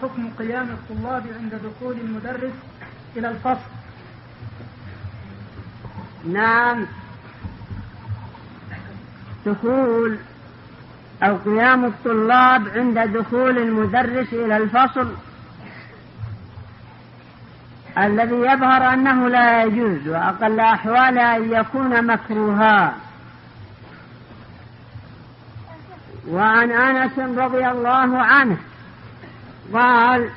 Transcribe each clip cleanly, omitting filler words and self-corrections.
حكم قيام الطلاب عند دخول المدرس إلى الفصل؟ نعم، دخول أو قيام الطلاب عند دخول المدرس إلى الفصل الذي يظهر أنه لا يجوز، وأقل أحواله أن يكون مكروها. وعن أنس رضي الله عنه قال: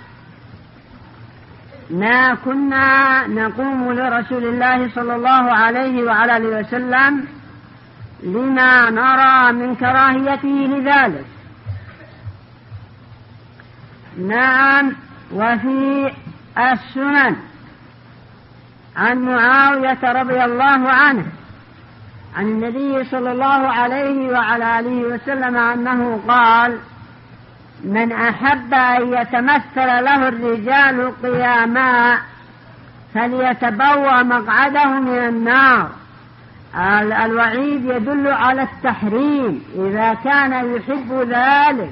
ما كنا نقوم لرسول الله صلى الله عليه وعلى آله وسلم لما نرى من كراهيته لذلك. نعم. وفي السنن عن معاوية رضي الله عنه عن النبي صلى الله عليه وعلى آله وسلم أنه قال: من أحب أن يتمثل له الرجال قياما فليتبوأ مقعده من النار. الوعيد يدل على التحريم إذا كان يحب ذلك.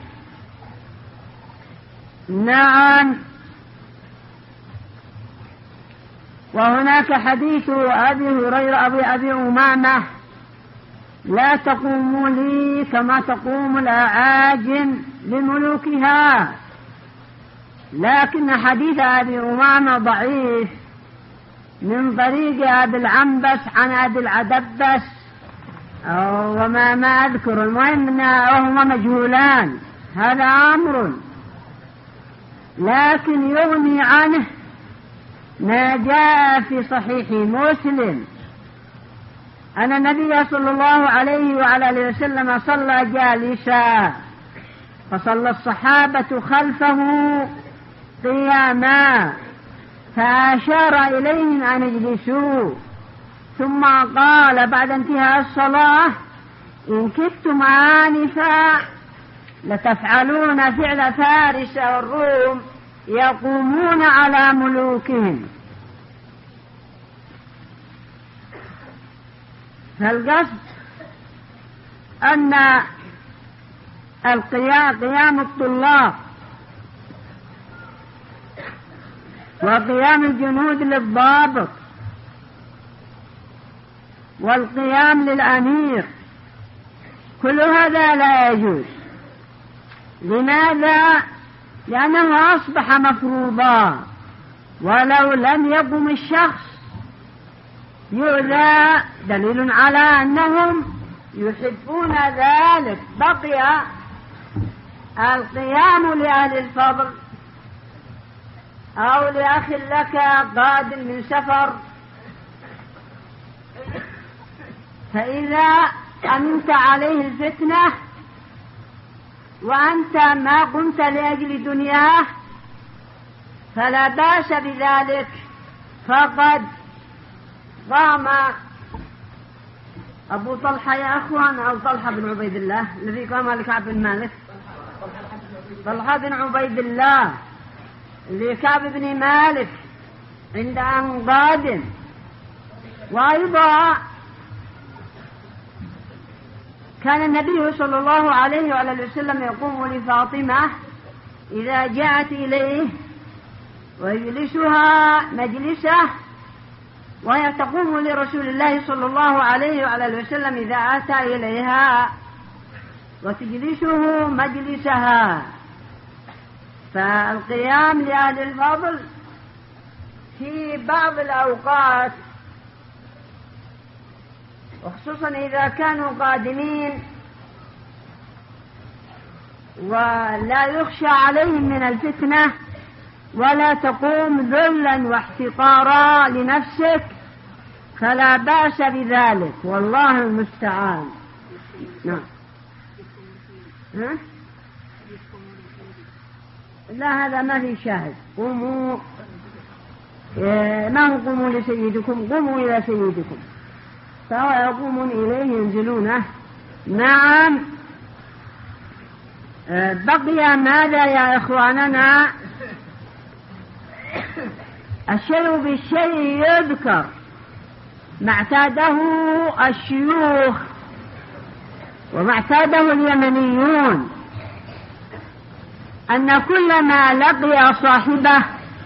نعم. وهناك حديث أبي هريرة أبي أمامة: لا تقوموا لي كما تقوم الأعاجم لملوكها. لكن حديث أبي أمامة ضعيف من طريق أبي العنبس عن أبي العدبس وما أذكر. المهم أنهما مجهولان، هذا أمر. لكن يغني عنه ما جاء في صحيح مسلم أن النبي صلى الله عليه وعلى آله وسلم صلى جالسا فصلى الصحابة خلفه قياما فأشار إليهم أن يجلسوا، ثم قال بعد انتهاء الصلاة: إن كنتم آنفا لتفعلون فعل فارس والروم يقومون على ملوكهم. فالقصد أن قيام الطلاب وقيام الجنود للضابط والقيام للأمير كل هذا لا يجوز. لماذا؟ لأنه أصبح مفروضا، ولو لم يقم الشخص يؤذى، دليل على أنهم يحبون ذلك. بقي القيام لأهل الفضل أو لأخ لك قادم من سفر، فإذا أمنت عليه الفتنة وأنت ما قمت لأجل دنياه فلا بأس بذلك. فقد قام أبو طلحة يا أخوان، أو طلحة بن عبيد الله الذي قام لكعب بن مالك، طلحة بن عبيد الله لكعب بن مالك عند أن قادم. وأيضا كان النبي صلى الله عليه وعلى وسلم يقوم لفاطمة إذا جاءت إليه ويجلسها مجلسه، وهي تقوم لرسول الله صلى الله عليه وعلى وسلم إذا أتى إليها وتجلسه مجلسها. فالقيام لأهل الفضل في بعض الأوقات، وخصوصا إذا كانوا قادمين ولا يخشى عليهم من الفتنة ولا تقوم ذلا واحتقارا لنفسك، فلا بأس بذلك، والله المستعان. نعم. لا، هذا ما في شاهد. قوموا، ما هو قوموا لسيدكم، قوموا إلى سيدكم، فهو يقومون إليه ينزلونه. نعم. بقي ماذا يا إخواننا؟ الشيء بالشيء يذكر، ما اعتاده الشيوخ وما اعتاده اليمنيون أن كلما لقي صاحبه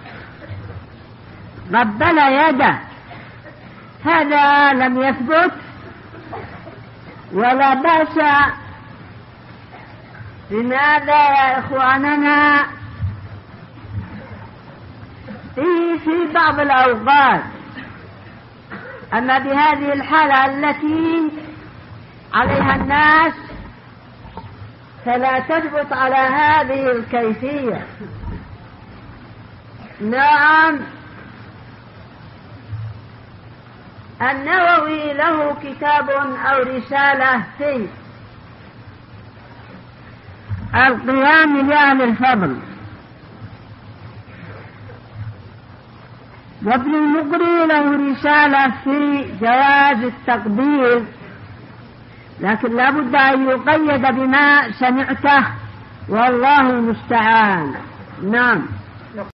قبل يده هذا لم يثبت ولا بأس. لماذا يا إخواننا؟ في بعض الأوقات، أما بهذه الحالة التي عليها الناس فلا تثبت على هذه الكيفية. نعم، النووي له كتاب أو رسالة في القيام بأهل الفضل، وابن المقري له رسالة في جواز التقبيل، لكن لا بد أن يقيد بما سمعته، والله المستعان. نعم.